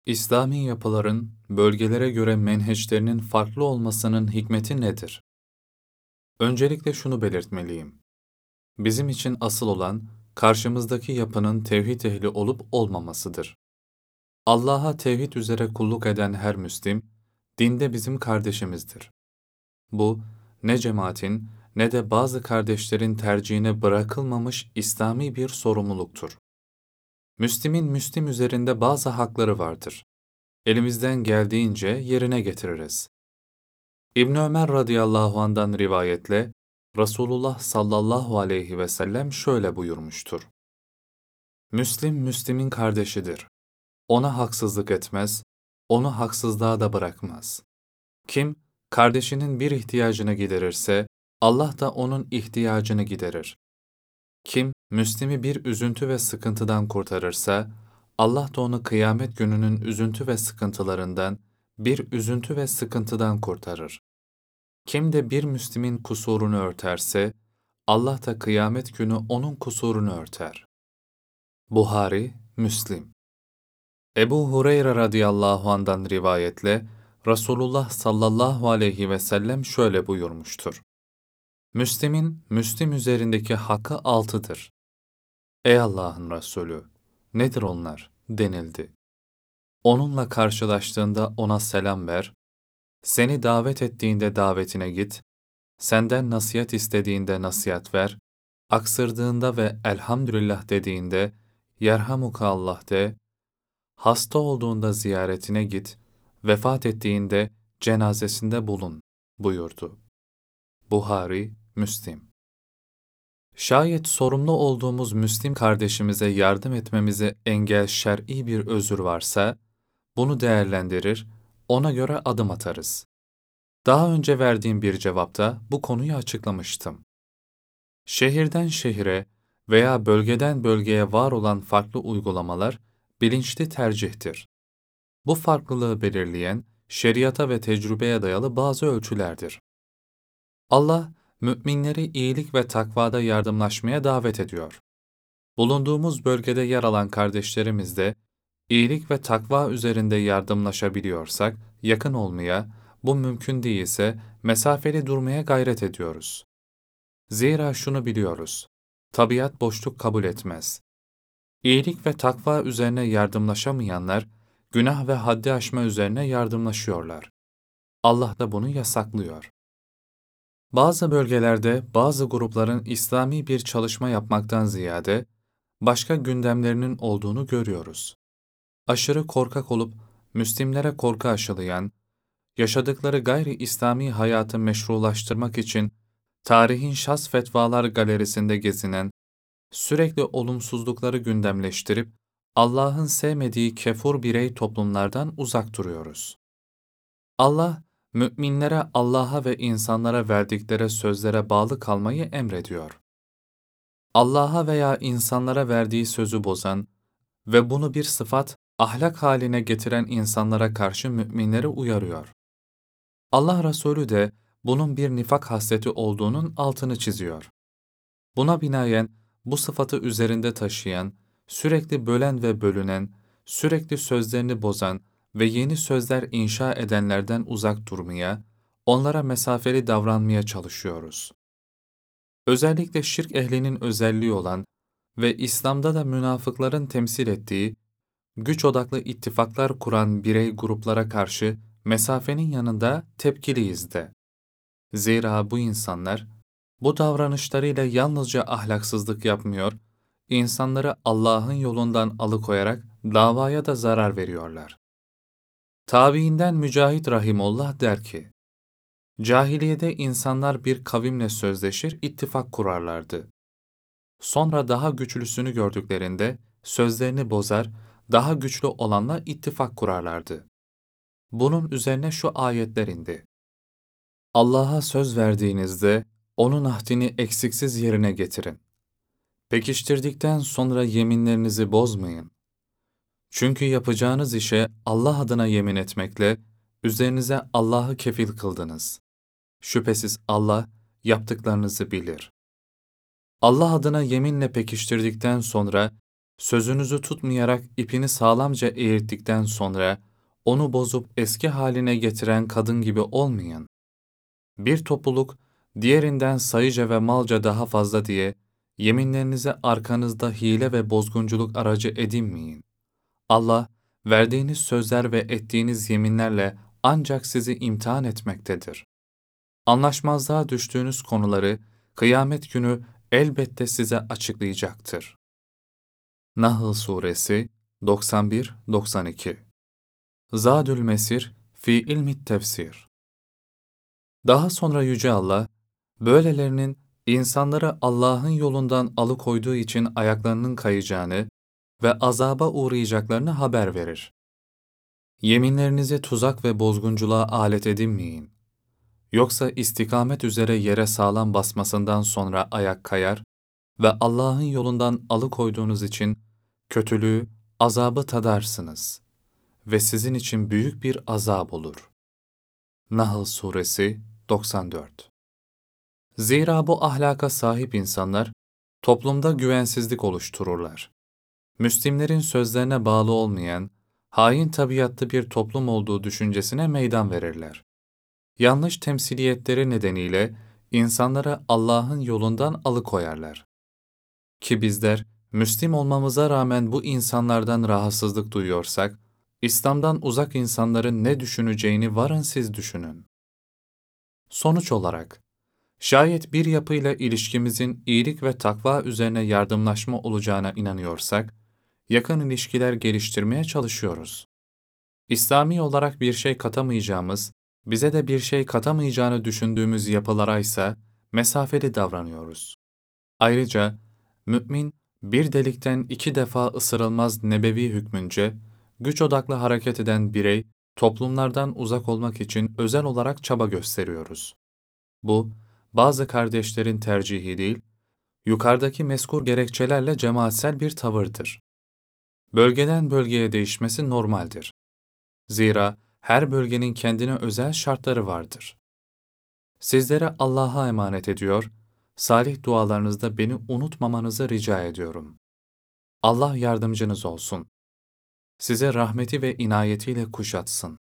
İslami yapıların bölgelere göre menheçlerinin farklı olmasının hikmeti nedir? Öncelikle şunu belirtmeliyim. Bizim için asıl olan karşımızdaki yapının tevhid ehli olup olmamasıdır. Allah'a tevhid üzere kulluk eden her Müslim, dinde bizim kardeşimizdir. Bu, ne cemaatin ne de bazı kardeşlerin tercihine bırakılmamış İslami bir sorumluluktur. Müslimin Müslim üzerinde bazı hakları vardır. Elimizden geldiğince yerine getiririz. İbn Ömer radıyallahu anh'dan rivayetle Resulullah sallallahu aleyhi ve sellem şöyle buyurmuştur. Müslim, Müslim'in kardeşidir. Ona haksızlık etmez, onu haksızlığa da bırakmaz. Kim, kardeşinin bir ihtiyacını giderirse, Allah da onun ihtiyacını giderir. Kim, Müslim'i bir üzüntü ve sıkıntıdan kurtarırsa, Allah da onu kıyamet gününün üzüntü ve sıkıntılarından, bir üzüntü ve sıkıntıdan kurtarır. Kim de bir Müslim'in kusurunu örterse, Allah da kıyamet günü onun kusurunu örter. Buhari, Müslim. Ebu Hureyre radıyallahu anh'dan rivayetle, Resulullah sallallahu aleyhi ve sellem şöyle buyurmuştur. Müslim'in, Müslim üzerindeki hakkı 6'dır. Ey Allah'ın Resulü, nedir onlar? Denildi. Onunla karşılaştığında ona selam ver, seni davet ettiğinde davetine git, senden nasihat istediğinde nasihat ver, aksırdığında ve elhamdülillah dediğinde yerhamuka Allah de, hasta olduğunda ziyaretine git, vefat ettiğinde cenazesinde bulun buyurdu. Buhari, Müslim. Şayet sorumlu olduğumuz Müslim kardeşimize yardım etmemize engel şer'i bir özür varsa, bunu değerlendirir, ona göre adım atarız. Daha önce verdiğim bir cevapta bu konuyu açıklamıştım. Şehirden şehire veya bölgeden bölgeye var olan farklı uygulamalar bilinçli tercihtir. Bu farklılığı belirleyen şeriata ve tecrübeye dayalı bazı ölçülerdir. Allah, müminleri iyilik ve takvada yardımlaşmaya davet ediyor. Bulunduğumuz bölgede yer alan kardeşlerimizle iyilik ve takva üzerinde yardımlaşabiliyorsak yakın olmaya, bu mümkün değilse mesafeli durmaya gayret ediyoruz. Zira şunu biliyoruz, tabiat boşluk kabul etmez. İyilik ve takva üzerine yardımlaşamayanlar, günah ve haddi aşma üzerine yardımlaşıyorlar. Allah da bunu yasaklıyor. Bazı bölgelerde bazı grupların İslami bir çalışma yapmaktan ziyade, başka gündemlerinin olduğunu görüyoruz. Aşırı korkak olup, Müslimlere korku aşılayan, yaşadıkları gayri İslami hayatı meşrulaştırmak için tarihin şahs fetvalar galerisinde gezinen, sürekli olumsuzlukları gündemleştirip, Allah'ın sevmediği kefur birey toplumlardan uzak duruyoruz. Allah, müminlere Allah'a ve insanlara verdikleri sözlere bağlı kalmayı emrediyor. Allah'a veya insanlara verdiği sözü bozan ve bunu bir sıfat, ahlak haline getiren insanlara karşı müminleri uyarıyor. Allah Resulü de bunun bir nifak hasleti olduğunun altını çiziyor. Buna binaen bu sıfatı üzerinde taşıyan, sürekli bölen ve bölünen, sürekli sözlerini bozan ve yeni sözler inşa edenlerden uzak durmaya, onlara mesafeli davranmaya çalışıyoruz. Özellikle şirk ehlinin özelliği olan ve İslam'da da münafıkların temsil ettiği, güç odaklı ittifaklar kuran birey gruplara karşı mesafenin yanında tepkiliyiz de. Zira bu insanlar, bu davranışlarıyla yalnızca ahlaksızlık yapmıyor, insanları Allah'ın yolundan alıkoyarak davaya da zarar veriyorlar. Tabiinden Mücahit Rahimullah der ki, cahiliyede insanlar bir kavimle sözleşir, ittifak kurarlardı. Sonra daha güçlüsünü gördüklerinde sözlerini bozar, daha güçlü olanla ittifak kurarlardı. Bunun üzerine şu ayetler indi. Allah'a söz verdiğinizde onun ahdini eksiksiz yerine getirin. Pekiştirdikten sonra yeminlerinizi bozmayın. Çünkü yapacağınız işe Allah adına yemin etmekle üzerinize Allah'ı kefil kıldınız. Şüphesiz Allah yaptıklarınızı bilir. Allah adına yeminle pekiştirdikten sonra Sözünüzü tutmayarak ipini sağlamca eğittikten sonra onu bozup eski haline getiren kadın gibi olmayın. Bir topluluk diğerinden sayıca ve malca daha fazla diye yeminlerinize arkanızda hile ve bozgunculuk aracı edinmeyin. Allah, verdiğiniz sözler ve ettiğiniz yeminlerle ancak sizi imtihan etmektedir. Anlaşmazlığa düştüğünüz konuları kıyamet günü elbette size açıklayacaktır. Nahl Suresi 91-92 Zadül Mesir fi ilmit tefsir. Daha sonra Yüce Allah, böylelerinin insanları Allah'ın yolundan alıkoyduğu için ayaklarının kayacağını ve azaba uğrayacaklarını haber verir. Yeminlerinizi tuzak ve bozgunculuğa alet edinmeyin. Yoksa istikamet üzere yere sağlam basmasından sonra ayak kayar ve Allah'ın yolundan alıkoyduğunuz için kötülüğü, azabı tadarsınız ve sizin için büyük bir azap olur. Nahl Suresi 94. Zira bu ahlaka sahip insanlar, toplumda güvensizlik oluştururlar. Müslimlerin sözlerine bağlı olmayan, hain tabiatlı bir toplum olduğu düşüncesine meydan verirler. Yanlış temsiliyetleri nedeniyle insanları Allah'ın yolundan alıkoyarlar. Ki bizler, Müslim olmamıza rağmen bu insanlardan rahatsızlık duyuyorsak, İslam'dan uzak insanların ne düşüneceğini varın siz düşünün. Sonuç olarak, şayet bir yapıyla ilişkimizin iyilik ve takva üzerine yardımlaşma olacağına inanıyorsak, yakın ilişkiler geliştirmeye çalışıyoruz. İslami olarak bir şey katamayacağımız, bize de bir şey katamayacağını düşündüğümüz yapılara ise mesafeli davranıyoruz. Ayrıca, mümin, bir delikten 2 defa ısırılmaz nebevi hükmünce, güç odaklı hareket eden birey, toplumlardan uzak olmak için özel olarak çaba gösteriyoruz. Bu, bazı kardeşlerin tercihi değil, yukarıdaki mezkur gerekçelerle cemaatsel bir tavırdır. Bölgeden bölgeye değişmesi normaldir. Zira her bölgenin kendine özel şartları vardır. Sizlere Allah'a emanet ediyor, salih dualarınızda beni unutmamanızı rica ediyorum. Allah yardımcınız olsun. Size rahmeti ve inayetiyle kuşatsın.